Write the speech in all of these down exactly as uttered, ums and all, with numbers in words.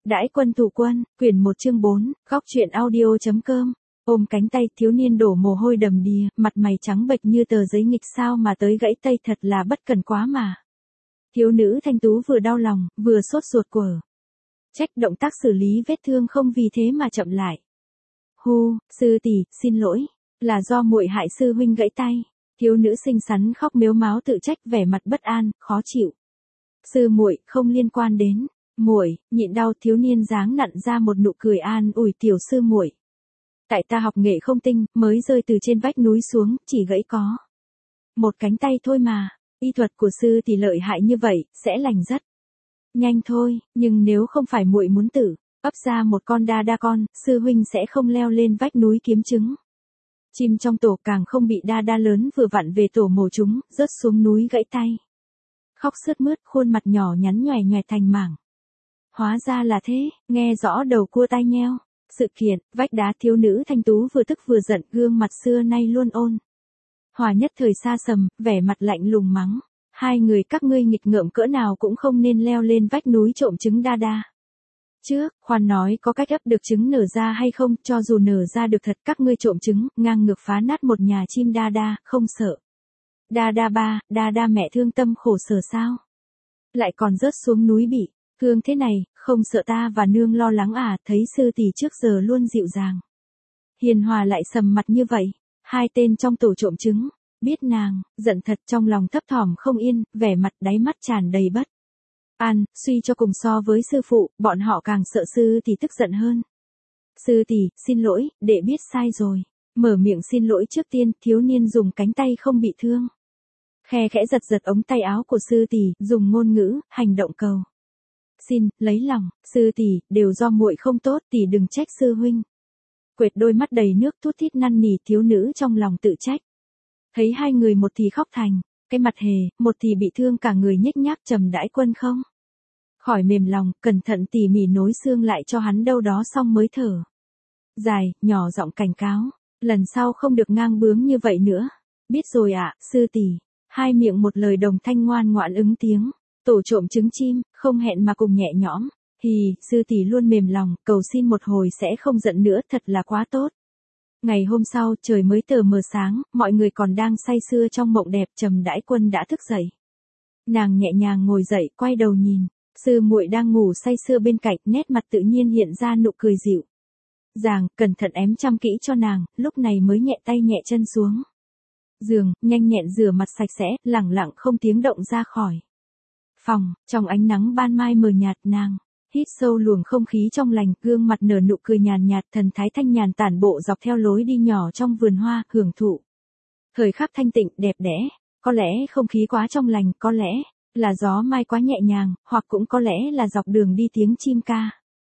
Đãi quân thủ quân, quyển một chương bốn, góc truyện audio.com. Ôm cánh tay thiếu niên đổ mồ hôi đầm đìa, mặt mày trắng bệch như tờ giấy nghịch sao mà tới gãy tay thật là bất cần quá mà. Thiếu nữ thanh tú vừa đau lòng, vừa sốt ruột quở. Trách động tác xử lý vết thương không vì thế mà chậm lại. Hu, sư tỷ, xin lỗi, là do muội hại sư huynh gãy tay. Thiếu nữ xinh xắn khóc mếu máo tự trách vẻ mặt bất an, khó chịu. Sư muội, không liên quan đến. Muội, nhịn đau thiếu niên dáng nặn ra một nụ cười an ủi tiểu sư muội. Tại ta học nghệ không tinh, mới rơi từ trên vách núi xuống, chỉ gãy có một cánh tay thôi mà, y thuật của sư thì lợi hại như vậy, sẽ lành rất nhanh thôi, nhưng nếu không phải muội muốn tử, ấp ra một con đa đa con, sư huynh sẽ không leo lên vách núi kiếm trứng. Chim trong tổ càng không bị đa đa lớn vừa vặn về tổ mổ chúng, rớt xuống núi gãy tay. Khóc sướt mướt, khuôn mặt nhỏ nhắn nhòe nhòe thành mảng. Hóa ra là thế, nghe rõ đầu cua tai nheo. Sự kiện, vách đá thiếu nữ thanh tú vừa tức vừa giận, gương mặt xưa nay luôn ôn hòa nhất thời xa sầm, vẻ mặt lạnh lùng mắng. Hai người các ngươi nghịch ngợm cỡ nào cũng không nên leo lên vách núi trộm trứng đa đa. Trước, khoan nói có cách ấp được trứng nở ra hay không, cho dù nở ra được thật các ngươi trộm trứng, ngang ngược phá nát một nhà chim đa đa, không sợ. Đa đa ba, đa đa mẹ thương tâm khổ sở sao? Lại còn rớt xuống núi bị thương thế này, không sợ ta và nương lo lắng à, thấy sư tỷ trước giờ luôn dịu dàng. Hiền hòa lại sầm mặt như vậy, hai tên trong tổ trộm trứng, biết nàng, giận thật trong lòng thấp thỏm không yên, vẻ mặt đáy mắt tràn đầy bất an, suy cho cùng so với sư phụ, bọn họ càng sợ sư tỷ tức giận hơn. Sư tỷ, xin lỗi, đệ biết sai rồi. Mở miệng xin lỗi trước tiên, thiếu niên dùng cánh tay không bị thương. Khe khẽ giật giật ống tay áo của sư tỷ, dùng ngôn ngữ, hành động cầu. Xin, lấy lòng, sư tỷ, đều do muội không tốt, tỷ đừng trách sư huynh. Quệt đôi mắt đầy nước thút thít năn nỉ thiếu nữ trong lòng tự trách. Thấy hai người một thì khóc thành, cái mặt hề, một thì bị thương cả người nhếch nhác trầm đãi quân không. Khỏi mềm lòng, cẩn thận tỉ mỉ nối xương lại cho hắn đâu đó xong mới thở. Dài, nhỏ giọng cảnh cáo, lần sau không được ngang bướng như vậy nữa. Biết rồi ạ, sư tỷ. Hai miệng một lời đồng thanh ngoan ngoãn ứng tiếng. Tổ trộm trứng chim, không hẹn mà cùng nhẹ nhõm. Hì, sư tỷ luôn mềm lòng, cầu xin một hồi sẽ không giận nữa, thật là quá tốt. Ngày hôm sau, trời mới tờ mờ sáng, mọi người còn đang say sưa trong mộng đẹp, trầm đãi quân đã thức dậy. Nàng nhẹ nhàng ngồi dậy, quay đầu nhìn, sư muội đang ngủ say sưa bên cạnh, nét mặt tự nhiên hiện ra nụ cười dịu dàng, cẩn thận ém chăm kỹ cho nàng, lúc này mới nhẹ tay nhẹ chân xuống giường, nhanh nhẹn rửa mặt sạch sẽ, lẳng lặng không tiếng động ra khỏi phòng. Trong ánh nắng ban mai mờ nhạt, nàng hít sâu luồng không khí trong lành, gương mặt nở nụ cười nhàn nhạt, thần thái thanh nhàn tản bộ dọc theo lối đi nhỏ trong vườn hoa, hưởng thụ thời khắc thanh tịnh đẹp đẽ. Có lẽ không khí quá trong lành, có lẽ là gió mai quá nhẹ nhàng, hoặc cũng có lẽ là dọc đường đi tiếng chim ca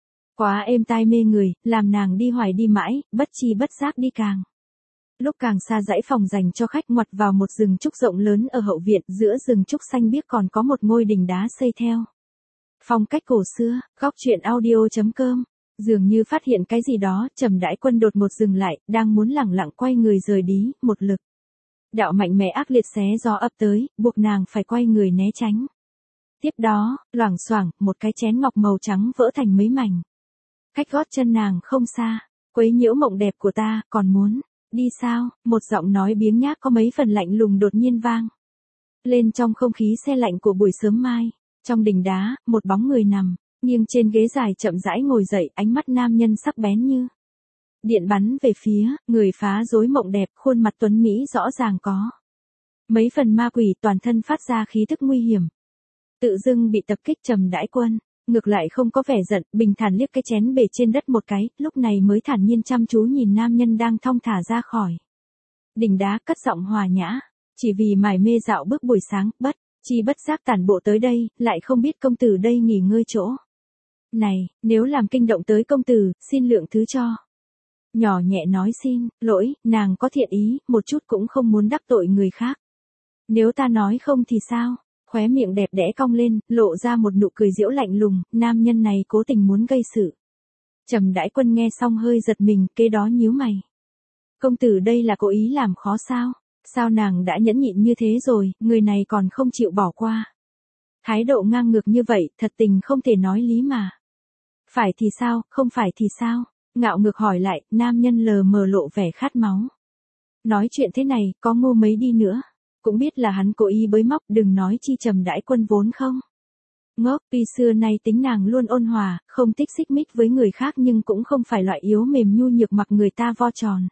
quá êm tai mê người, làm nàng đi hoài đi mãi, bất chi bất giác đi càng lúc càng xa dãy phòng dành cho khách, ngoặt vào một rừng trúc rộng lớn ở hậu viện. Giữa rừng trúc xanh biếc còn có một ngôi đình đá xây theo phong cách cổ xưa. Góc truyện audio.com. Dường như phát hiện cái gì đó, trầm đãi quân đột ngột dừng lại, đang muốn lẳng lặng quay người rời đi, một lực đạo mạnh mẽ ác liệt xé gió ập tới, buộc nàng phải quay người né tránh. Tiếp đó, loảng xoảng, một cái chén ngọc màu trắng vỡ thành mấy mảnh. Cách gót chân nàng không xa, quấy nhiễu mộng đẹp của ta, còn muốn đi sao? Một giọng nói biếng nhác có mấy phần lạnh lùng đột nhiên vang lên trong không khí se lạnh của buổi sớm mai. Trong đình đá, một bóng người nằm nghiêng trên ghế dài chậm rãi ngồi dậy, ánh mắt nam nhân sắc bén như điện bắn về phía người phá rối mộng đẹp, khuôn mặt tuấn mỹ rõ ràng có mấy phần ma quỷ, toàn thân phát ra khí tức nguy hiểm. Tự dưng bị tập kích, trầm đãi quân ngược lại không có vẻ giận, bình thản liếc cái chén bể trên đất một cái, lúc này mới thản nhiên chăm chú nhìn nam nhân đang thong thả ra khỏi đình đá, cất giọng hòa nhã. Chỉ vì mải mê dạo bước buổi sáng, bất chi bất giác tản bộ tới đây, lại không biết công tử đây nghỉ ngơi chỗ này, nếu làm kinh động tới công tử, xin lượng thứ cho. Nhỏ nhẹ nói xin lỗi, nàng có thiện ý, một chút cũng không muốn đắc tội người khác. Nếu ta nói không thì sao? Khóe miệng đẹp đẽ cong lên, lộ ra một nụ cười giễu lạnh lùng, nam nhân này cố tình muốn gây sự. Trầm đãi quân nghe xong hơi giật mình, kế đó nhíu mày. Công tử đây là cố ý làm khó sao? Sao nàng đã nhẫn nhịn như thế rồi, người này còn không chịu bỏ qua? Thái độ ngang ngược như vậy, thật tình không thể nói lý mà. Phải thì sao, không phải thì sao? Ngạo ngược hỏi lại, nam nhân lờ mờ lộ vẻ khát máu. Nói chuyện thế này, có ngu mấy đi nữa. Cũng biết là hắn cố ý bới móc, đừng nói chi Trầm Đãi Quân vốn không. Ngốc, tuy xưa nay tính nàng luôn ôn hòa, không thích xích mích với người khác nhưng cũng không phải loại yếu mềm nhu nhược mặc người ta vo tròn.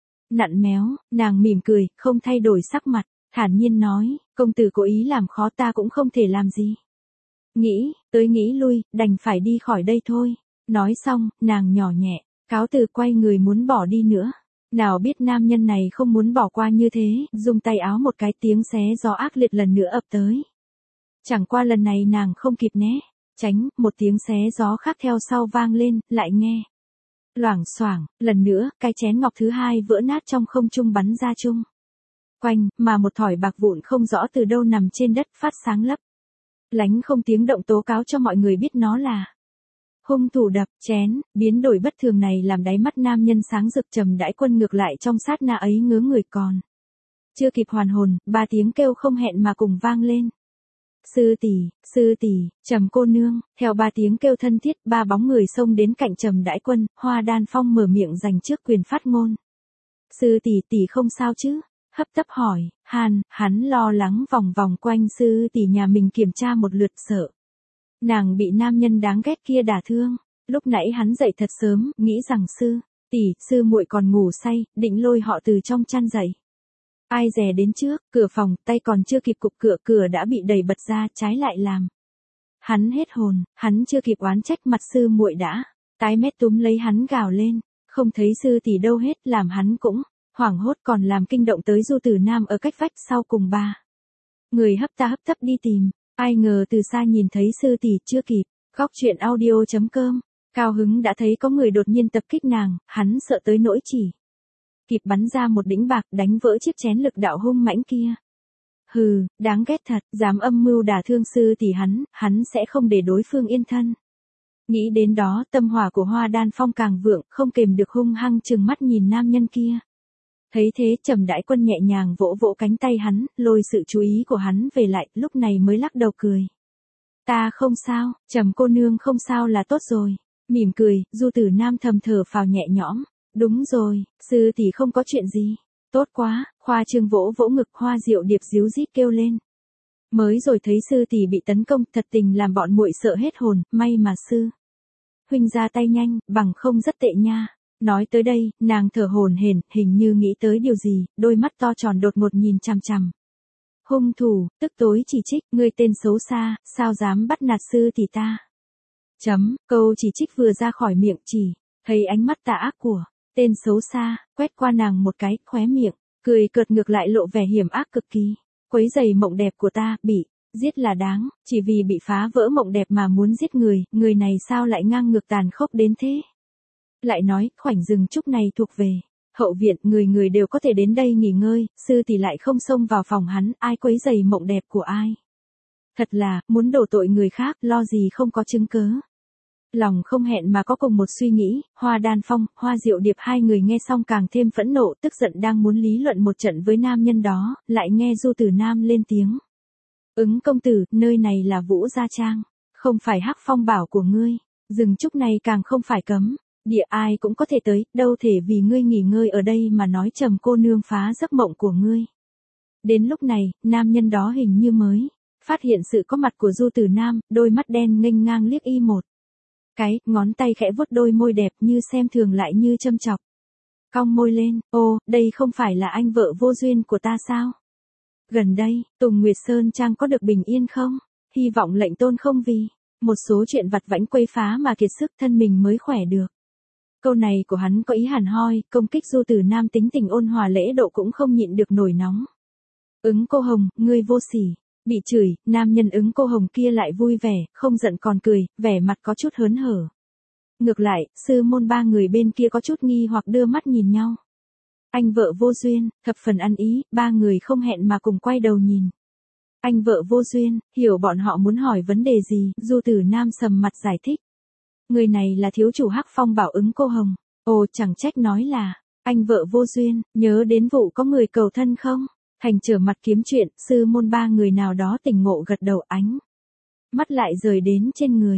Nặn méo, nàng mỉm cười, không thay đổi sắc mặt, thản nhiên nói, công tử cố ý làm khó ta cũng không thể làm gì. Nghĩ, tới nghĩ lui, đành phải đi khỏi đây thôi. Nói xong, nàng nhỏ nhẹ, cáo từ quay người muốn bỏ đi nữa. Nào biết nam nhân này không muốn bỏ qua như thế, dùng tay áo một cái, tiếng xé gió ác liệt lần nữa ập tới. Chẳng qua lần này nàng không kịp né, tránh, một tiếng xé gió khác theo sau vang lên, lại nghe. Loảng xoảng, lần nữa, cái chén ngọc thứ hai vỡ nát trong không trung bắn ra chung quanh, mà một thỏi bạc vụn không rõ từ đâu nằm trên đất phát sáng lấp lánh không tiếng động tố cáo cho mọi người biết nó là hung thủ đập chén. Biến đổi bất thường này làm đáy mắt nam nhân sáng rực. Trầm Đãi Quân ngược lại trong sát na ấy ngớ người, còn chưa kịp hoàn hồn, ba tiếng kêu không hẹn mà cùng vang lên. Sư tỷ, sư tỷ, Trầm cô nương. Theo ba tiếng kêu thân thiết, ba bóng người xông đến cạnh Trầm Đãi Quân. Hoa Đan Phong mở miệng giành trước quyền phát ngôn. Sư tỷ, tỷ không sao chứ? Hấp tấp hỏi. Hàn, hắn lo lắng vòng vòng quanh sư tỷ nhà mình kiểm tra một lượt, sợ nàng bị nam nhân đáng ghét kia đả thương. Lúc nãy hắn dậy thật sớm, nghĩ rằng sư tỷ, sư muội còn ngủ say, định lôi họ từ trong chăn dậy. Ai dè đến trước, cửa phòng, tay còn chưa kịp cụp cửa, cửa đã bị đẩy bật ra, trái lại làm hắn hết hồn. Hắn chưa kịp oán trách, mặt sư muội đã tái mét túm lấy hắn gào lên, không thấy sư tỷ đâu hết, làm hắn cũng hoảng hốt, còn làm kinh động tới Du Tử Nam ở cách vách sau cùng ba người hấp ta hấp tấp đi tìm. Ai ngờ từ xa nhìn thấy sư tỷ, chưa kịp góc truyện audio chấm com cao hứng đã thấy có người đột nhiên tập kích nàng. Hắn sợ tới nỗi chỉ kịp bắn ra một đĩnh bạc, đánh vỡ chiếc chén lực đạo hung mãnh kia. Hừ, đáng ghét thật, dám âm mưu đả thương sư tỷ hắn, hắn sẽ không để đối phương yên thân. Nghĩ đến đó, tâm hỏa của Hoa Đan Phong càng vượng, không kềm được hung hăng trừng mắt nhìn nam nhân kia. Thấy thế, Trầm Đãi Quân nhẹ nhàng vỗ vỗ cánh tay hắn, lôi sự chú ý của hắn về lại, lúc này mới lắc đầu cười. Ta không sao, Trầm cô nương không sao là tốt rồi. Mỉm cười, Du Tử Nam thầm thở phào nhẹ nhõm. Đúng rồi, sư tỷ không có chuyện gì. Tốt quá, Khoa Trương vỗ vỗ ngực. Hoa Diệu Điệp díu dít kêu lên. Mới rồi thấy sư tỷ bị tấn công, thật tình làm bọn muội sợ hết hồn, may mà sư huynh ra tay nhanh, bằng không rất tệ nha. Nói tới đây, nàng thở hổn hển, hình như nghĩ tới điều gì, đôi mắt to tròn đột ngột nhìn chằm chằm hung thủ, tức tối chỉ trích, ngươi tên xấu xa, sao dám bắt nạt sư tỷ ta. Chấm, câu chỉ trích vừa ra khỏi miệng, chỉ thấy ánh mắt tà ác của tên xấu xa quét qua nàng một cái, khóe miệng cười cợt ngược lại lộ vẻ hiểm ác cực kỳ. Quấy giày mộng đẹp của ta, bị giết là đáng, chỉ vì bị phá vỡ mộng đẹp mà muốn giết người, người này sao lại ngang ngược tàn khốc đến thế. Lại nói, khoảnh rừng trúc này thuộc về hậu viện, người người đều có thể đến đây nghỉ ngơi, sư thì lại không xông vào phòng hắn, ai quấy giày mộng đẹp của ai. Thật là, muốn đổ tội người khác, lo gì không có chứng cớ. Lòng không hẹn mà có cùng một suy nghĩ. Hoa Đan Phong, Hoa Diệu Điệp hai người nghe xong càng thêm phẫn nộ, tức giận đang muốn lý luận một trận với nam nhân đó, lại nghe Du Tử Nam lên tiếng. Ứng công tử, nơi này là Vũ Gia Trang, không phải Hắc Phong bảo của ngươi, rừng trúc này càng không phải cấm địa, ai cũng có thể tới, đâu thể vì ngươi nghỉ ngơi ở đây mà nói Trầm cô nương phá giấc mộng của ngươi. Đến lúc này, nam nhân đó hình như mới phát hiện sự có mặt của Du Tử Nam, đôi mắt đen nghênh ngang liếc y một cái, ngón tay khẽ vuốt đôi môi đẹp như xem thường lại như châm chọc. Cong môi lên, ô, đây không phải là anh vợ vô duyên của ta sao? Gần đây, Tùng Nguyệt Sơn Trang có được bình yên không? Hy vọng lệnh tôn không vì một số chuyện vặt vãnh quấy phá mà kiệt sức thân mình mới khỏe được. Câu này của hắn có ý hẳn hoi, công kích Du Tử Nam tính tình ôn hòa lễ độ cũng không nhịn được nổi nóng. Ứng cô hồng, ngươi vô sỉ. Bị chửi, nam nhân Ứng cô hồng kia lại vui vẻ, không giận còn cười, vẻ mặt có chút hớn hở. Ngược lại, sư môn ba người bên kia có chút nghi hoặc đưa mắt nhìn nhau. Anh vợ vô duyên, thập phần ăn ý, ba người không hẹn mà cùng quay đầu nhìn. Anh vợ vô duyên, hiểu bọn họ muốn hỏi vấn đề gì, Du Tử Nam sầm mặt giải thích. Người này là thiếu chủ Hắc Phong bảo Ứng cô hồng. Ồ, chẳng trách nói là anh vợ vô duyên, nhớ đến vụ có người cầu thân không? Thành trở mặt kiếm chuyện, sư môn ba người nào đó tỉnh ngộ gật đầu, ánh mắt lại rời đến trên người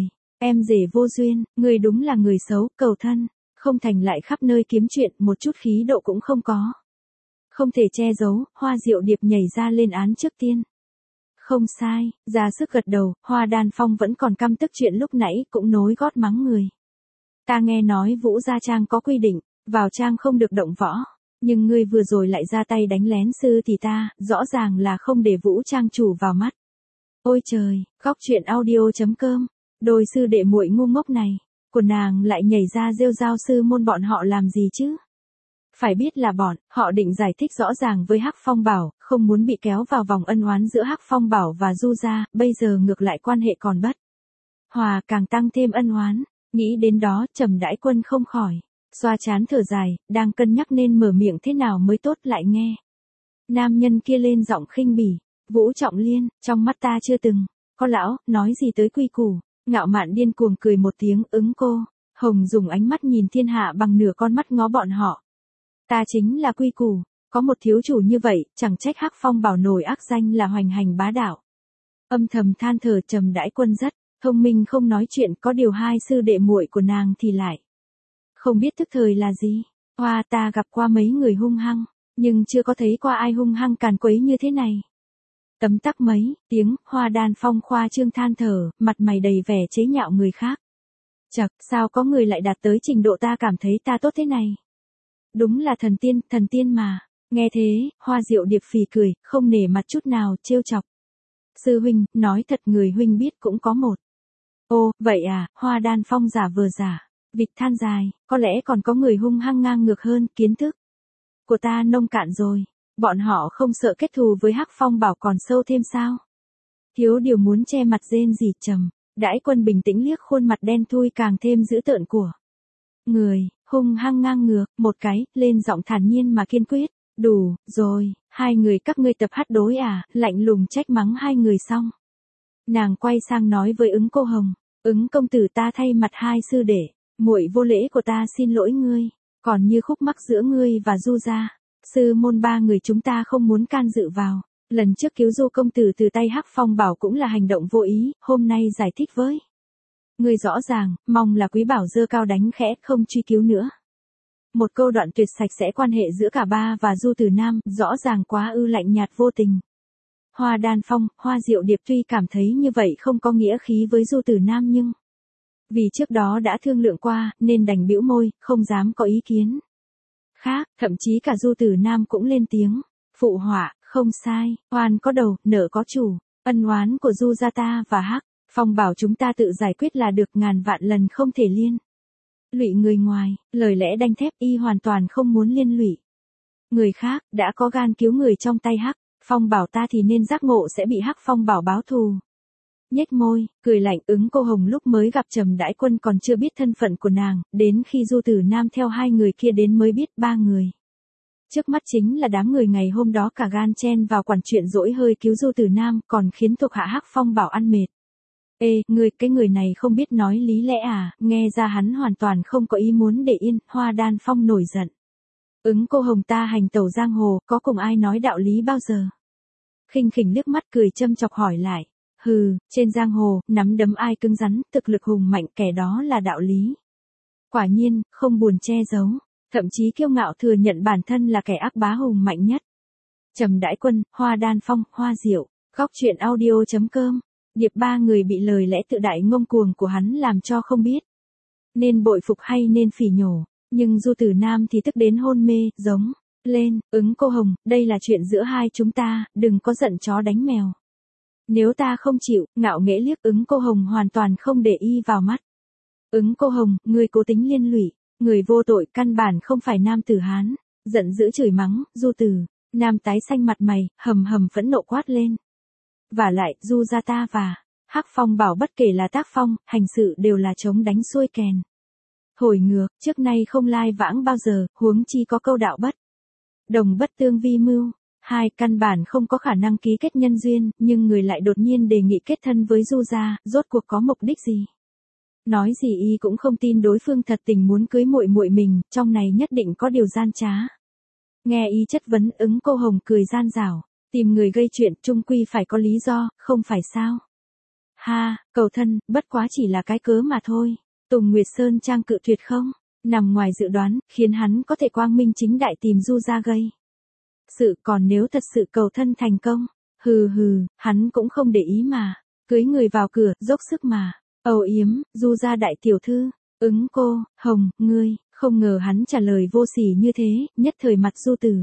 Em rể vô duyên, người đúng là người xấu, cầu thân, không thành lại khắp nơi kiếm chuyện, một chút khí độ cũng không có. Không thể che giấu, Hoa Diệu Điệp nhảy ra lên án trước tiên. Không sai, ra sức gật đầu, Hoa Đan Phong vẫn còn căm tức chuyện lúc nãy, cũng nối gót mắng người. Ta nghe nói Vũ Gia Trang có quy định, vào trang không được động võ, nhưng ngươi vừa rồi lại ra tay đánh lén sư thì ta, rõ ràng là không để Vũ Trang chủ vào mắt. Ôi trời, góc truyện audio chấm com, đôi sư đệ muội ngu ngốc này, của nàng lại nhảy ra rêu rao sư môn bọn họ làm gì chứ? Phải biết là bọn, họ định giải thích rõ ràng với Hắc Phong Bảo, không muốn bị kéo vào vòng ân oán giữa Hắc Phong Bảo và Du Gia, bây giờ ngược lại quan hệ còn bất hòa, càng tăng thêm ân oán. Nghĩ đến đó, Trầm Đãi Quân không khỏi xoa trán thở dài, đang cân nhắc nên mở miệng thế nào mới tốt lại nghe nam nhân kia lên giọng khinh bỉ, Vũ Trọng Liên, trong mắt ta chưa từng có lão nói gì tới quy củ. Ngạo Mạn điên cuồng cười một tiếng, ứng cô Hồng dùng ánh mắt nhìn thiên hạ bằng nửa con mắt ngó bọn họ. Ta chính là quy củ, có một thiếu chủ như vậy, chẳng trách Hắc Phong Bảo nổi ác danh là hoành hành bá đạo. Âm thầm than thở Trầm Đãi Quân rất thông minh, không nói chuyện, có điều hai sư đệ muội của nàng thì lại không biết thức thời là gì. Hoa, ta gặp qua mấy người hung hăng, nhưng chưa có thấy qua ai hung hăng càn quấy như thế này. Tấm tắc mấy tiếng, Hoa Đan Phong khoa trương than thở, mặt mày đầy vẻ chế nhạo người khác. Chậc, sao có người lại đạt tới trình độ ta cảm thấy ta tốt thế này? Đúng là thần tiên, thần tiên mà. Nghe thế, Hoa Diệu Điệp phì cười, không nể mặt chút nào, trêu chọc. Sư huynh, nói thật người huynh biết cũng có một. Ô, vậy à, Hoa Đan Phong giả vờ giả. Vịt than dài, có lẽ còn có người hung hăng ngang ngược hơn, kiến thức của ta nông cạn rồi. Bọn họ không sợ kết thù với Hắc Phong Bảo còn sâu thêm sao? Thiếu điều muốn che mặt rên rỉ. Trầm Đãi Quân bình tĩnh liếc khuôn mặt đen thui càng thêm dữ tợn của người, hung hăng ngang ngược, một cái, lên giọng thản nhiên mà kiên quyết. Đủ, rồi, hai người các ngươi tập hát đối à, lạnh lùng trách mắng hai người xong. Nàng quay sang nói với Ứng Cô Hồng, Ứng công tử, ta thay mặt hai sư đệ, muội vô lễ của ta xin lỗi ngươi, còn như khúc mắc giữa ngươi và Du gia, sư môn ba người chúng ta không muốn can dự vào. Lần trước cứu Du công tử từ tay Hắc Phong Bảo cũng là hành động vô ý, hôm nay giải thích với ngươi rõ ràng, mong là Quý Bảo giơ cao đánh khẽ, không truy cứu nữa. Một câu đoạn tuyệt sạch sẽ quan hệ giữa cả ba và Du Tử Nam, rõ ràng quá ư lạnh nhạt vô tình. Hoa Đan Phong, Hoa Diệu Điệp tuy cảm thấy như vậy không có nghĩa khí với Du Tử Nam nhưng vì trước đó đã thương lượng qua, nên đành bĩu môi, không dám có ý kiến khác, thậm chí cả Du Tử Nam cũng lên tiếng, phụ họa, không sai, oan có đầu, nợ có chủ, ân oán của Du gia ta và Hắc Phong Bảo chúng ta tự giải quyết là được, ngàn vạn lần không thể liên lụy người ngoài. Lời lẽ đanh thép, y hoàn toàn không muốn liên lụy người khác, đã có gan cứu người trong tay Hắc Phong Bảo ta thì nên giác ngộ sẽ bị Hắc Phong Bảo báo thù. Nhếch môi, cười lạnh. Ứng Cô Hồng lúc mới gặp Trầm Đãi Quân còn chưa biết thân phận của nàng, đến khi Du Tử Nam theo hai người kia đến mới biết ba người trước mắt chính là đám người ngày hôm đó cả gan chen vào quản chuyện dỗi hơi cứu Du Tử Nam, còn khiến thuộc hạ Hắc Phong Bảo ăn mệt. Ê, người, cái người này không biết nói lý lẽ à, nghe ra hắn hoàn toàn không có ý muốn để yên. Hoa Đan Phong nổi giận. Ứng Cô Hồng, ta hành tẩu giang hồ, có cùng ai nói đạo lý bao giờ? Khinh khỉnh liếc mắt cười châm chọc hỏi lại. Hừ, trên giang hồ, nắm đấm ai cứng rắn, thực lực hùng mạnh, kẻ đó là đạo lý. Quả nhiên, không buồn che giấu, thậm chí kiêu ngạo thừa nhận bản thân là kẻ ác bá hùng mạnh nhất. Trầm Đãi Quân, Hoa Đan Phong, Hoa Diệu, góc truyện audio chấm com. Điệp ba người bị lời lẽ tự đại ngông cuồng của hắn làm cho không biết nên bội phục hay nên phỉ nhổ, nhưng Du Tử Nam thì tức đến hôn mê, giống lên, Ứng Cô Hồng, đây là chuyện giữa hai chúng ta, đừng có giận chó đánh mèo. Nếu ta không chịu, ngạo nghễ liếc Ứng Cô Hồng hoàn toàn không để y vào mắt. Ứng Cô Hồng, ngươi cố tính liên lụy, người vô tội căn bản không phải nam tử Hán, giận dữ chửi mắng. Du Tử Nam tái xanh mặt mày, hầm hầm phẫn nộ quát lên. Và lại, Du gia ta và Hắc Phong Bảo bất kể là tác phong, hành sự đều là chống đánh xuôi kèn hồi ngược, trước nay không lai vãng bao giờ, huống chi có câu đạo bất đồng bất tương vi mưu. Hai, căn bản không có khả năng ký kết nhân duyên, nhưng người lại đột nhiên đề nghị kết thân với Du gia, rốt cuộc có mục đích gì? Nói gì y cũng không tin đối phương thật tình muốn cưới muội muội mình, trong này nhất định có điều gian trá. Nghe y chất vấn, Ứng Cô Hồng cười gian dảo, tìm người gây chuyện, chung quy phải có lý do, không phải sao? Ha, cầu thân, bất quá chỉ là cái cớ mà thôi. Tùng Nguyệt Sơn Trang cự tuyệt không? Nằm ngoài dự đoán, khiến hắn có thể quang minh chính đại tìm Du ra gây sự, còn nếu thật sự cầu thân thành công, hừ hừ, hắn cũng không để ý mà. Cưới người vào cửa, dốc sức mà. Âu yếm, Du ra đại tiểu thư, ứng cô, Hồng, ngươi, không ngờ hắn trả lời vô sỉ như thế, nhất thời mặt Du Tử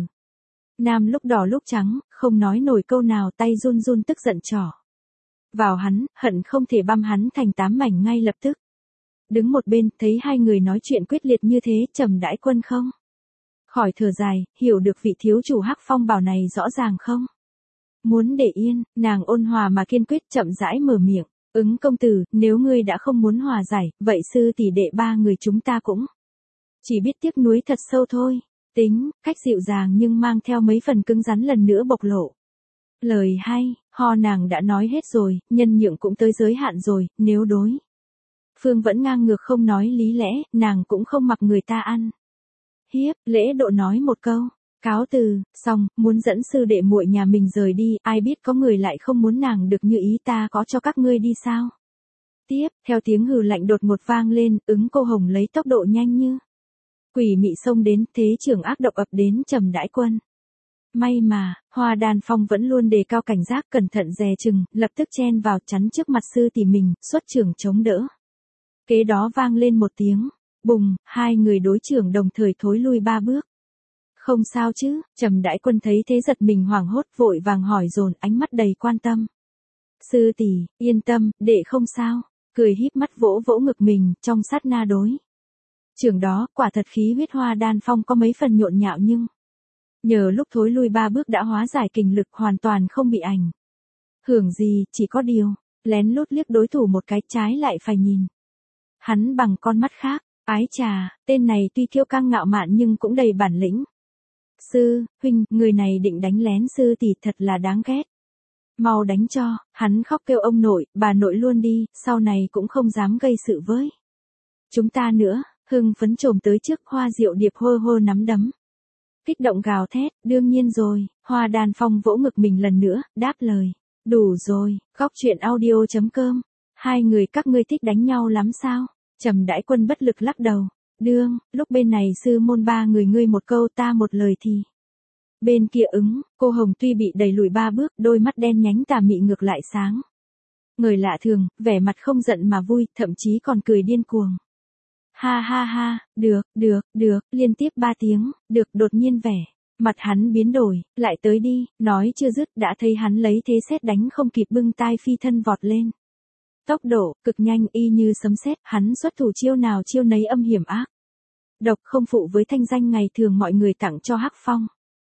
Nam lúc đỏ lúc trắng, không nói nổi câu nào, tay run run tức giận trỏ vào hắn, hận không thể băm hắn thành tám mảnh ngay lập tức. Đứng một bên, thấy hai người nói chuyện quyết liệt như thế, Trầm Đãi Quân không khỏi thở dài, hiểu được vị thiếu chủ Hắc Phong Bảo này rõ ràng không muốn để yên, nàng ôn hòa mà kiên quyết chậm rãi mở miệng. Ứng công tử, nếu ngươi đã không muốn hòa giải, vậy sư tỷ đệ ba người chúng ta cũng chỉ biết tiếc nuối thật sâu thôi. Tính, cách dịu dàng nhưng mang theo mấy phần cứng rắn lần nữa bộc lộ. Lời hay, ho nàng đã nói hết rồi, nhân nhượng cũng tới giới hạn rồi, nếu đối phương vẫn ngang ngược không nói lý lẽ, nàng cũng không mặc người ta ăn hiếp, lễ độ nói một câu, cáo từ, xong, muốn dẫn sư đệ muội nhà mình rời đi, ai biết có người lại không muốn nàng được như ý, ta có cho các ngươi đi sao? Tiếp, theo tiếng hừ lạnh đột ngột vang lên, Ứng Cô Hồng lấy tốc độ nhanh như quỷ mị xông đến, thế trưởng ác độc ập đến Trầm Đãi Quân. May mà, Hoa Đan Phong vẫn luôn đề cao cảnh giác, cẩn thận dè chừng, lập tức chen vào chắn trước mặt sư tỷ mình, xuất trưởng chống đỡ. Kế đó vang lên một tiếng bùng, hai người đối trưởng đồng thời thối lui ba bước. Không sao chứ? Trầm Đãi Quân thấy thế giật mình hoảng hốt, vội vàng hỏi dồn, ánh mắt đầy quan tâm. Sư tỷ, yên tâm, đệ không sao. Cười híp mắt vỗ vỗ ngực mình, trong sát na đối trưởng đó, quả thật khí huyết Hoa Đan Phong có mấy phần nhộn nhạo, nhưng nhờ lúc thối lui ba bước đã hóa giải kình lực, hoàn toàn không bị ảnh hưởng gì, chỉ có điều lén lút liếc đối thủ một cái, trái lại phải nhìn hắn bằng con mắt khác. Ái chà, tên này tuy kiêu căng ngạo mạn nhưng cũng đầy bản lĩnh. Sư, huynh, người này định đánh lén sư tỷ, thật là đáng ghét. Mau đánh cho, hắn khóc kêu ông nội, bà nội luôn đi, sau này cũng không dám gây sự với chúng ta nữa. Hưng phấn trồm tới trước, Hoa Diệu Điệp hô hô nắm đấm, kích động gào thét, đương nhiên rồi. Hoa Đan Phong vỗ ngực mình lần nữa, đáp lời, đủ rồi. Góc truyện audio chấm com. Hai người các ngươi thích đánh nhau lắm sao? Trầm Đãi Quân bất lực lắc đầu. Đương, lúc bên này sư môn ba người ngươi một câu ta một lời thì bên kia Ứng Cô Hồng tuy bị đẩy lùi ba bước, đôi mắt đen nhánh tà mị ngược lại sáng người lạ thường, vẻ mặt không giận mà vui, thậm chí còn cười điên cuồng. Ha ha ha, được, được, được, liên tiếp ba tiếng, được. Đột nhiên vẻ mặt hắn biến đổi, lại tới đi, nói chưa dứt đã thấy hắn lấy thế sét đánh không kịp bưng tai phi thân vọt lên. Tốc độ cực nhanh, y như sấm sét, hắn xuất thủ chiêu nào chiêu nấy âm hiểm ác độc, không phụ với thanh danh ngày thường mọi người tặng cho Hắc Phong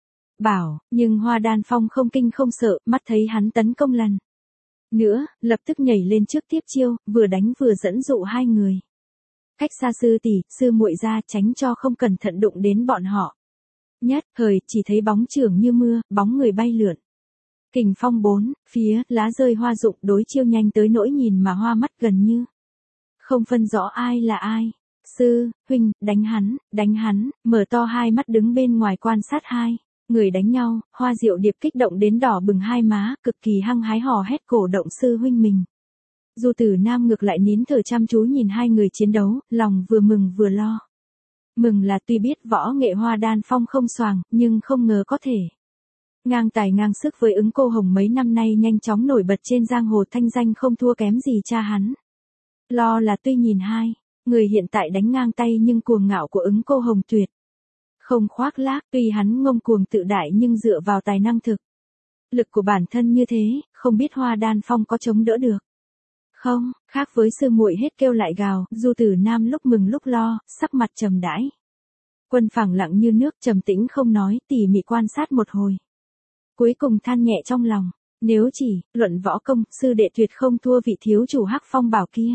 Bảo, nhưng Hoa Đan Phong không kinh không sợ, mắt thấy hắn tấn công lần nữa, lập tức nhảy lên trước tiếp chiêu, vừa đánh vừa dẫn dụ hai người cách xa sư tỷ, sư muội ra, tránh cho không cẩn thận đụng đến bọn họ. Nhất thời chỉ thấy bóng trưởng như mưa, bóng người bay lượn. Kình phong bốn phía, lá rơi hoa rụng, đối chiêu nhanh tới nỗi nhìn mà hoa mắt gần như không phân rõ ai là ai. Sư, huynh, đánh hắn, đánh hắn. Mở to hai mắt đứng bên ngoài quan sát hai người đánh nhau. Hoa Diệu Điệp kích động đến đỏ bừng hai má, cực kỳ hăng hái hò hét cổ động sư huynh mình. Du Tử Nam ngược lại nín thở chăm chú nhìn hai người chiến đấu, lòng vừa mừng vừa lo. Mừng là tuy biết võ nghệ Hoa Đan Phong không xoàng, nhưng không ngờ có thể ngang tài ngang sức với Ứng Cô Hồng mấy năm nay nhanh chóng nổi bật trên giang hồ, thanh danh không thua kém gì cha hắn. Lo là tuy nhìn hai người hiện tại đánh ngang tay nhưng cuồng ngạo của Ứng Cô Hồng tuyệt không khoác lác, tuy hắn ngông cuồng tự đại nhưng dựa vào tài năng thực lực của bản thân như thế, không biết Hoa Đan Phong có chống đỡ được không. Khác với sư muội hết kêu lại gào, Du Tử Nam lúc mừng lúc lo, sắc mặt Trầm Đãi Quân phẳng lặng như nước, trầm tĩnh không nói, tỉ mỉ quan sát một hồi. Cuối cùng than nhẹ trong lòng, nếu chỉ luận võ công, sư đệ tuyệt không thua vị thiếu chủ Hắc Phong Bảo kia.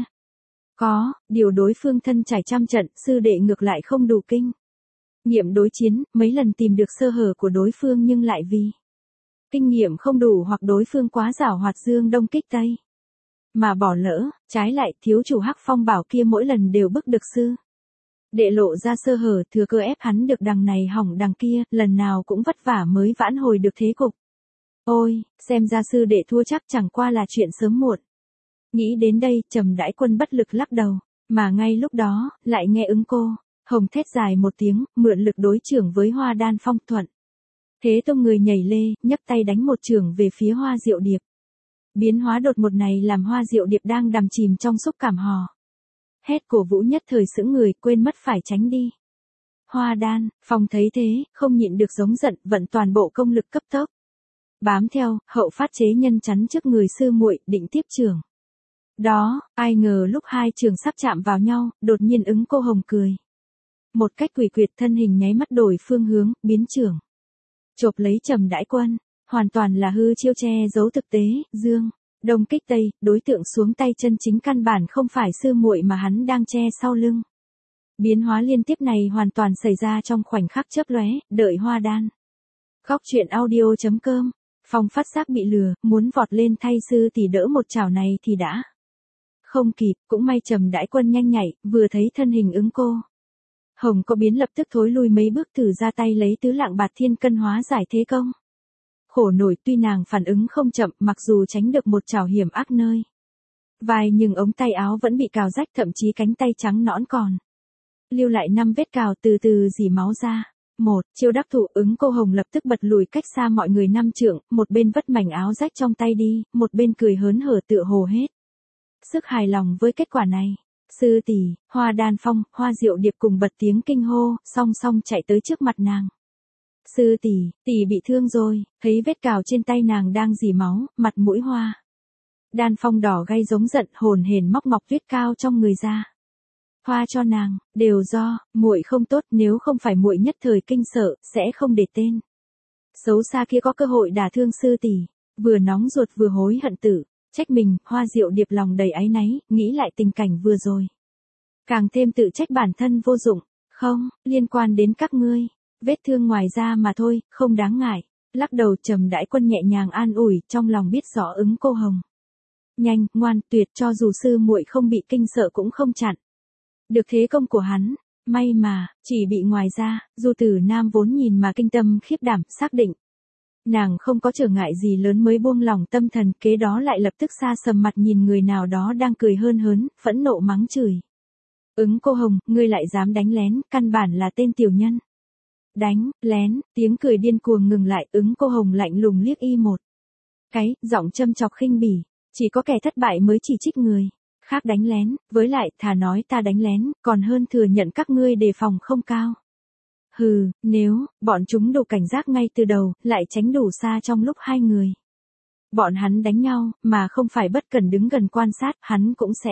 Có điều đối phương thân trải trăm trận, sư đệ ngược lại không đủ kinh nghiệm đối chiến, mấy lần tìm được sơ hở của đối phương nhưng lại vì kinh nghiệm không đủ hoặc đối phương quá giảo hoạt dương đông kích tây mà bỏ lỡ. Trái lại, thiếu chủ Hắc Phong Bảo kia mỗi lần đều bức được sư đệ lộ ra sơ hở, thừa cơ ép hắn được đằng này hỏng đằng kia, lần nào cũng vất vả mới vãn hồi được thế cục. Ôi, xem ra sư đệ thua chắc chẳng qua là chuyện sớm muộn. Nghĩ đến đây, Trầm Đãi Quân bất lực lắc đầu, mà ngay lúc đó, lại nghe ứng cô, Hồng thét dài một tiếng, mượn lực đối chưởng với Hoa Đan Phong thuận. Thế Tông người nhảy lê, nhấc tay đánh một chưởng về phía Hoa Diệu Điệp. Biến hóa đột ngột này làm Hoa Diệu Điệp đang đắm chìm trong xúc cảm hò hét cổ vũ nhất thời sững người, quên mất phải tránh đi. Hoa Đan Phong thấy thế, không nhịn được giống giận, vận toàn bộ công lực cấp tốc. Bám theo, hậu phát chế nhân chắn trước người sư muội, định tiếp chưởng. Đó, ai ngờ lúc hai trường sắp chạm vào nhau, đột nhiên ứng cô Hồng cười. Một cách quỷ quyệt, thân hình nháy mắt đổi phương hướng, biến chưởng. Chộp lấy Trầm Đãi Quân, hoàn toàn là hư chiêu che giấu thực tế, dương, đông kích tây, đối tượng xuống tay chân chính căn bản không phải sư muội mà hắn đang che sau lưng. Biến hóa liên tiếp này hoàn toàn xảy ra trong khoảnh khắc chớp lóe, đợi Hoa Đan. Góc truyện audio.com, Phong phát giác bị lừa, muốn vọt lên thay sư tỷ đỡ một chảo này thì đã không kịp, cũng may Trầm Đãi Quân nhanh nhạy, vừa thấy thân hình ứng cô Hồng có biến lập tức thối lui mấy bước, thử ra tay lấy tứ lạng bạt thiên cân hóa giải thế công. Khổ nổi, tuy nàng phản ứng không chậm, mặc dù tránh được một chảo hiểm ác nơi vai, nhưng ống tay áo vẫn bị cào rách, thậm chí cánh tay trắng nõn còn lưu lại năm vết cào, từ từ rỉ máu ra. Một chiêu đắc thủ, ứng cô Hồng lập tức bật lùi cách xa mọi người năm trượng, một bên vất mảnh áo rách trong tay đi, một bên cười hớn hở tựa hồ hết sức hài lòng với kết quả này. Sư tỷ, Hoa Đan Phong, Hoa Diệu Điệp cùng bật tiếng kinh hô, song song chạy tới trước mặt nàng. Sư tỷ, tỷ bị thương rồi, thấy vết cào trên tay nàng đang rỉ máu, mặt mũi Hoa Đan Phong đỏ gay giống giận, hồn hển móc ngọc tuyết cao trong người ra. Hoa cho nàng, đều do muội không tốt, nếu không phải muội nhất thời kinh sợ, sẽ không để tên xấu xa kia có cơ hội đả thương sư tỷ. Vừa nóng ruột vừa hối hận tự trách mình, Hoa Diệu Điệp lòng đầy áy náy, nghĩ lại tình cảnh vừa rồi, càng thêm tự trách bản thân vô dụng. Không liên quan đến các ngươi, vết thương ngoài da mà thôi, không đáng ngại. Lắc đầu, Trầm Đãi Quân nhẹ nhàng an ủi, trong lòng biết rõ ứng cô Hồng nhanh, ngoan, tuyệt, cho dù sư muội không bị kinh sợ cũng không chặn được thế công của hắn. May mà, chỉ bị ngoài da. Du Tử Nam vốn nhìn mà kinh tâm khiếp đảm, xác định nàng không có trở ngại gì lớn mới buông lòng tâm thần, kế đó lại lập tức xa sầm mặt nhìn người nào đó đang cười hơn hớn, phẫn nộ mắng chửi. Ứng cô Hồng, ngươi lại dám đánh lén, căn bản là tên tiểu nhân. Đánh, lén, tiếng cười điên cuồng ngừng lại, ứng cô Hồng lạnh lùng liếc y một cái, giọng châm chọc khinh bỉ, chỉ có kẻ thất bại mới chỉ trích người khác đánh lén, với lại, thà nói ta đánh lén, còn hơn thừa nhận các ngươi đề phòng không cao. Hừ, nếu, bọn chúng đủ cảnh giác ngay từ đầu, lại tránh đủ xa trong lúc hai người bọn hắn đánh nhau, mà không phải bất cần đứng gần quan sát, hắn cũng sẽ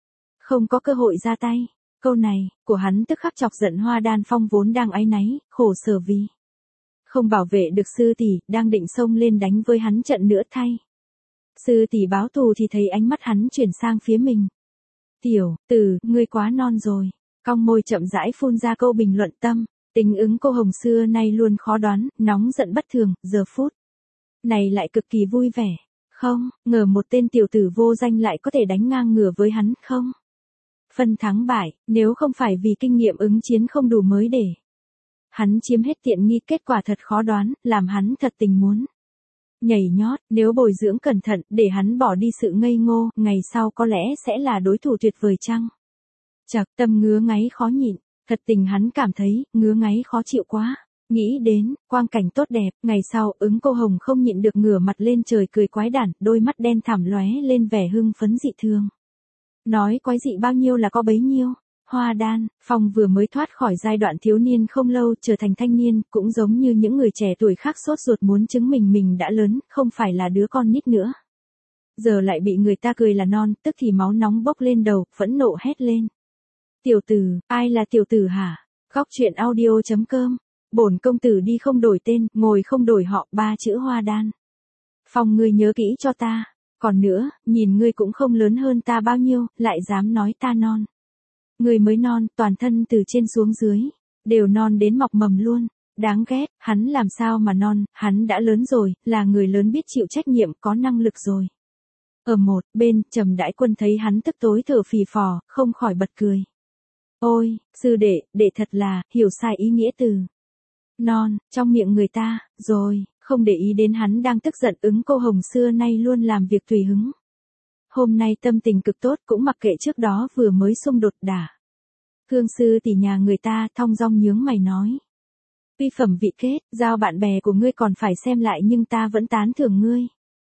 không có cơ hội ra tay. Câu này, của hắn tức khắc chọc giận Hoa Đan Phong vốn đang áy náy, khổ sở vì không bảo vệ được sư tỷ, đang định xông lên đánh với hắn trận nữa thay. Sư tỷ báo thù thì thấy ánh mắt hắn chuyển sang phía mình. Tiểu tử, ngươi quá non rồi. Cong môi chậm rãi phun ra câu bình luận tâm. Tính ứng cô Hồng xưa nay luôn khó đoán, nóng giận bất thường, giờ phút này lại cực kỳ vui vẻ. Không, ngờ một tên tiểu tử vô danh lại có thể đánh ngang ngửa với hắn, không phân thắng bại, nếu không phải vì kinh nghiệm ứng chiến không đủ mới để hắn chiếm hết tiện nghi, kết quả thật khó đoán, làm hắn thật tình muốn nhảy nhót, nếu bồi dưỡng cẩn thận, để hắn bỏ đi sự ngây ngô, ngày sau có lẽ sẽ là đối thủ tuyệt vời chăng? Chật, tâm ngứa ngáy khó nhịn, thật tình hắn cảm thấy, ngứa ngáy khó chịu quá. Nghĩ đến, quang cảnh tốt đẹp, ngày sau, ứng cô Hồng không nhịn được ngửa mặt lên trời cười quái đản, đôi mắt đen thẳm lóe lên vẻ hưng phấn dị thường. Nói quái dị bao nhiêu là có bấy nhiêu. Hoa Đan Phong vừa mới thoát khỏi giai đoạn thiếu niên không lâu, trở thành thanh niên, cũng giống như những người trẻ tuổi khác sốt ruột muốn chứng minh mình đã lớn, không phải là đứa con nít nữa. Giờ lại bị người ta cười là non, tức thì máu nóng bốc lên đầu, phẫn nộ hét lên. Tiểu tử, ai là tiểu tử hả? Góc truyện audio.com, bổn công tử đi không đổi tên, ngồi không đổi họ, ba chữ Hoa Đan Phong, ngươi nhớ kỹ cho ta. Còn nữa, nhìn ngươi cũng không lớn hơn ta bao nhiêu, lại dám nói ta non. Người mới non, toàn thân từ trên xuống dưới đều non đến mọc mầm luôn. Đáng ghét, hắn làm sao mà non, hắn đã lớn rồi, là người lớn biết chịu trách nhiệm, có năng lực rồi. Ở một bên, Trầm Đãi Quân thấy hắn tức tối thở phì phò, không khỏi bật cười. Ôi, sư đệ, đệ thật là hiểu sai ý nghĩa từ non trong miệng người ta rồi. Không để ý đến hắn đang tức giận, ứng cô Hồng xưa nay luôn làm việc tùy hứng. Hôm nay tâm tình cực tốt cũng mặc kệ trước đó vừa mới xung đột đả. Hương sư tỷ nhà người ta thong dong nhướng mày nói. Uy phẩm vị kết, giao bạn bè của ngươi còn phải xem lại nhưng ta vẫn tán thưởng ngươi.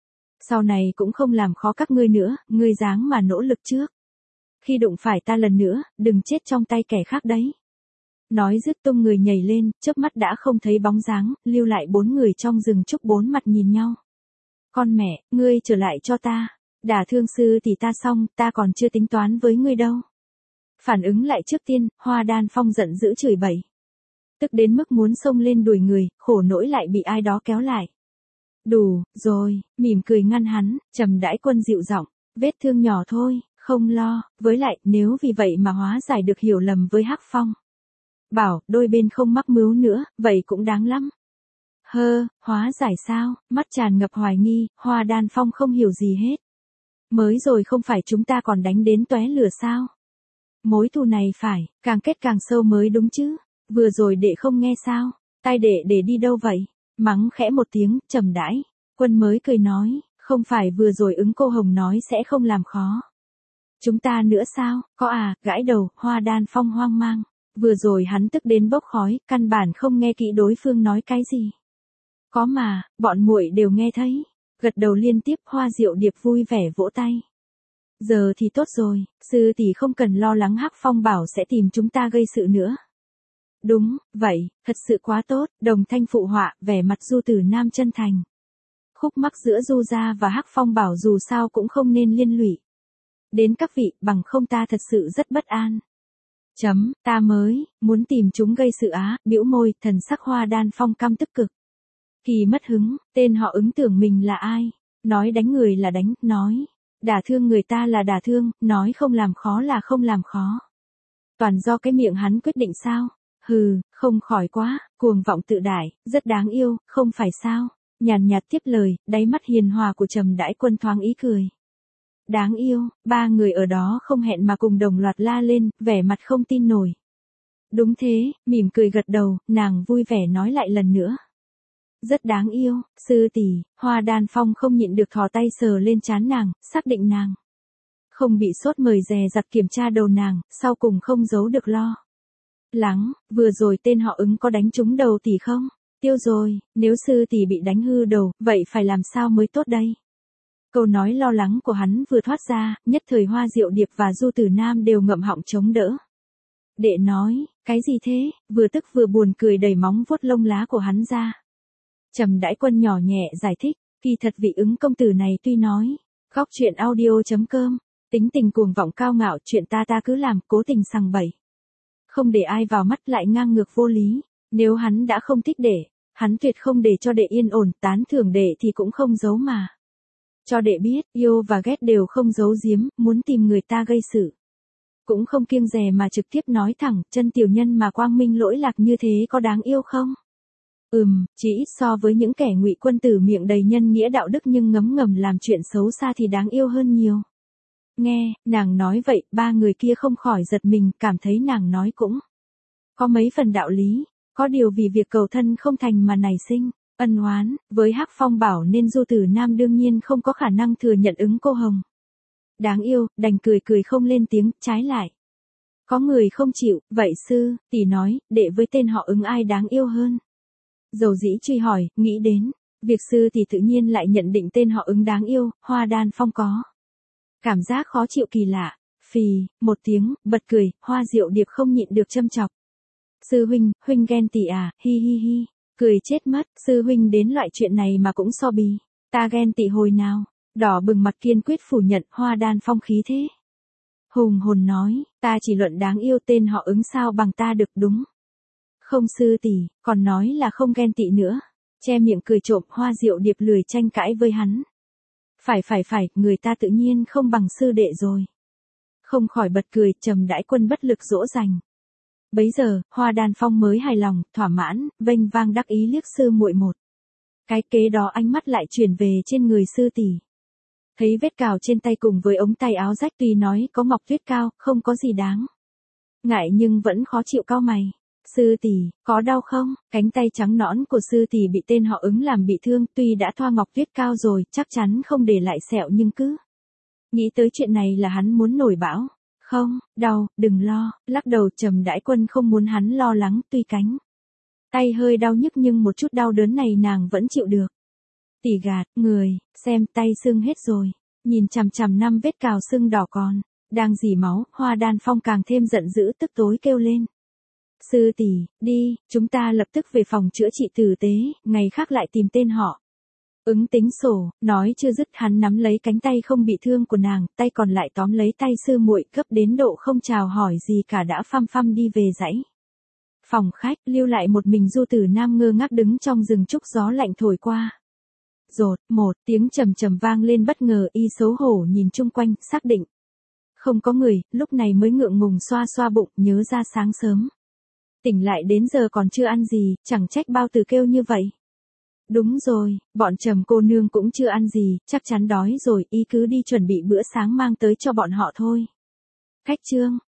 Sau này cũng không làm khó các ngươi nữa, ngươi dáng mà nỗ lực trước. Khi đụng phải ta lần nữa, đừng chết trong tay kẻ khác đấy. Nói dứt tung người nhảy lên, chớp mắt đã không thấy bóng dáng, lưu lại bốn người trong rừng trúc bốn mặt nhìn nhau. Con mẹ, ngươi trở lại cho ta. Đả thương sư thì ta xong, ta còn chưa tính toán với ngươi đâu. Phản ứng lại trước tiên, Hoa Đan Phong giận dữ chửi bậy. Tức đến mức muốn xông lên đuổi người, khổ nỗi lại bị ai đó kéo lại. Đủ, rồi, mỉm cười ngăn hắn, Trầm Đãi Quân dịu giọng, vết thương nhỏ thôi, không lo, với lại, nếu vì vậy mà hóa giải được hiểu lầm với Hắc Phong. Bảo, đôi bên không mắc mứu nữa, vậy cũng đáng lắm. Hơ, hóa giải sao, mắt tràn ngập hoài nghi, Hoa Đan Phong không hiểu gì hết. Mới rồi không phải chúng ta còn đánh đến tóe lửa sao? Mối thù này phải, càng kết càng sâu mới đúng chứ. Vừa rồi đệ không nghe sao? Tai đệ để đi đâu vậy? Mắng khẽ một tiếng, Trầm Đãi Quân mới cười nói, không phải vừa rồi ứng cô Hồng nói sẽ không làm khó. Chúng ta nữa sao? Có à, gãi đầu, Hoa Đan Phong hoang mang. Vừa rồi hắn tức đến bốc khói, căn bản không nghe kỹ đối phương nói cái gì. Có mà, bọn muội đều nghe thấy. Gật đầu liên tiếp, Hoa Diệu Điệp vui vẻ vỗ tay. Giờ thì tốt rồi, sư tỷ không cần lo lắng Hắc Phong bảo sẽ tìm chúng ta gây sự nữa. Đúng, vậy, thật sự quá tốt, đồng thanh phụ họa, vẻ mặt Du Tử Nam chân thành. Khúc mắc giữa Du gia và Hắc Phong bảo dù sao cũng không nên liên lụy. Đến các vị, bằng không ta thật sự rất bất an. Chấm, ta mới, muốn tìm chúng gây sự á, bĩu môi, thần sắc Hoa Đan Phong căm tức cực. Kỳ mất hứng, tên họ ứng tưởng mình là ai? Nói đánh người là đánh, nói. Đả thương người ta là đả thương, nói không làm khó là không làm khó. Toàn do cái miệng hắn quyết định sao? Hừ, không khỏi quá, cuồng vọng tự đại, rất đáng yêu, không phải sao? Nhàn nhạt tiếp lời, đáy mắt hiền hòa của Trầm Đãi Quân thoáng ý cười. Đáng yêu, ba người ở đó không hẹn mà cùng đồng loạt la lên, vẻ mặt không tin nổi. Đúng thế, mỉm cười gật đầu, nàng vui vẻ nói lại lần nữa. Rất đáng yêu, sư tỷ. Hoa Đan Phong không nhịn được thò tay sờ lên trán nàng, xác định nàng không bị sốt mời dè dặt kiểm tra đầu nàng, sau cùng không giấu được lo lắng, vừa rồi tên họ ứng có đánh trúng đầu tỷ không? Tiêu rồi, nếu sư tỷ bị đánh hư đầu, vậy phải làm sao mới tốt đây? Câu nói lo lắng của hắn vừa thoát ra, nhất thời Hoa Diệu Điệp và Du Tử Nam đều ngậm họng chống đỡ. Đệ nói, cái gì thế? Vừa tức vừa buồn cười đẩy móng vuốt lông lá của hắn ra. Trầm Đãi Quân nhỏ nhẹ giải thích, kỳ thật vị ứng công tử này tuy nói, góc chuyện audio chấm com, tính tình cuồng vọng cao ngạo, chuyện ta ta cứ làm, cố tình sằng bậy. Không để ai vào mắt lại ngang ngược vô lý, nếu hắn đã không thích đệ, hắn tuyệt không để cho đệ yên ổn, tán thưởng đệ thì cũng không giấu mà. Cho đệ biết, yêu và ghét đều không giấu giếm, muốn tìm người ta gây sự. Cũng không kiêng dè mà trực tiếp nói thẳng, chân tiểu nhân mà quang minh lỗi lạc như thế có đáng yêu không? Ừm, chỉ ít so với những kẻ ngụy quân tử miệng đầy nhân nghĩa đạo đức nhưng ngấm ngầm làm chuyện xấu xa thì đáng yêu hơn nhiều. Nghe, nàng nói vậy, ba người kia không khỏi giật mình, cảm thấy nàng nói cũng có mấy phần đạo lý, có điều vì việc cầu thân không thành mà nảy sinh ân oán, với Hắc Phong bảo nên Du Tử Nam đương nhiên không có khả năng thừa nhận ứng cô Hồng. Đáng yêu, đành cười cười không lên tiếng, trái lại. Có người không chịu, vậy sư, tỷ nói, đệ với tên họ ứng ai đáng yêu hơn? Dầu dĩ truy hỏi, nghĩ đến, việc sư thì tự nhiên lại nhận định tên họ ứng đáng yêu, Hoa Đan Phong có cảm giác khó chịu kỳ lạ, phì, một tiếng, bật cười, Hoa Diệu Điệp không nhịn được châm chọc. Sư huynh, huynh ghen tị à, hi hi hi, cười chết mất, sư huynh đến loại chuyện này mà cũng so bì, ta ghen tị hồi nào, đỏ bừng mặt kiên quyết phủ nhận, Hoa Đan Phong khí thế. Hùng hồn nói, ta chỉ luận đáng yêu, tên họ ứng sao bằng ta được đúng. Không sư tỷ, còn nói là không ghen tị nữa. Che miệng cười trộm, Hoa Diệu Điệp lười tranh cãi với hắn. Phải phải phải, người ta tự nhiên không bằng sư đệ rồi. Không khỏi bật cười, Trầm Đãi Quân bất lực dỗ dành. Bấy giờ, Hoa Đan Phong mới hài lòng, thỏa mãn, vênh vang đắc ý liếc sư muội một cái, kế đó ánh mắt lại chuyển về trên người sư tỷ. Thấy vết cào trên tay cùng với ống tay áo rách, tuy nói có Ngọc Tuyết cao, không có gì đáng ngại nhưng vẫn khó chịu cau mày. Sư tỷ, có đau không? Cánh tay trắng nõn của sư tỷ bị tên họ ứng làm bị thương, tuy đã thoa Ngọc Tuyết cao rồi, chắc chắn không để lại sẹo nhưng cứ Nghĩ tới chuyện này là hắn muốn nổi bão. Không, đau, đừng lo, lắc đầu Trầm Đãi Quân không muốn hắn lo lắng, tuy cánh tay hơi đau nhức nhưng một chút đau đớn này nàng vẫn chịu được. Tỉ gạt, người, xem tay sưng hết rồi, nhìn chằm chằm năm vết cào sưng đỏ còn, đang rỉ máu, Hoa Đan Phong càng thêm giận dữ tức tối kêu lên. Sư tỷ, đi, chúng ta lập tức về phòng chữa trị tử tế, ngày khác lại tìm tên họ. Ứng tính sổ, nói chưa dứt hắn nắm lấy cánh tay không bị thương của nàng, tay còn lại tóm lấy tay sư muội gấp đến độ không chào hỏi gì cả đã phăm phăm đi về dãy. Phòng khách, lưu lại một mình Du Tử Nam ngơ ngác đứng trong rừng trúc gió lạnh thổi qua. Rột, một tiếng trầm trầm vang lên bất ngờ y xấu hổ nhìn chung quanh, xác định. Không có người, lúc này mới ngượng ngùng xoa xoa bụng, nhớ ra sáng sớm. Tỉnh lại đến giờ còn chưa ăn gì, chẳng trách bao tử kêu như vậy. Đúng rồi, bọn Trầm cô nương cũng chưa ăn gì, chắc chắn đói rồi, y cứ đi chuẩn bị bữa sáng mang tới cho bọn họ thôi. Khách trương,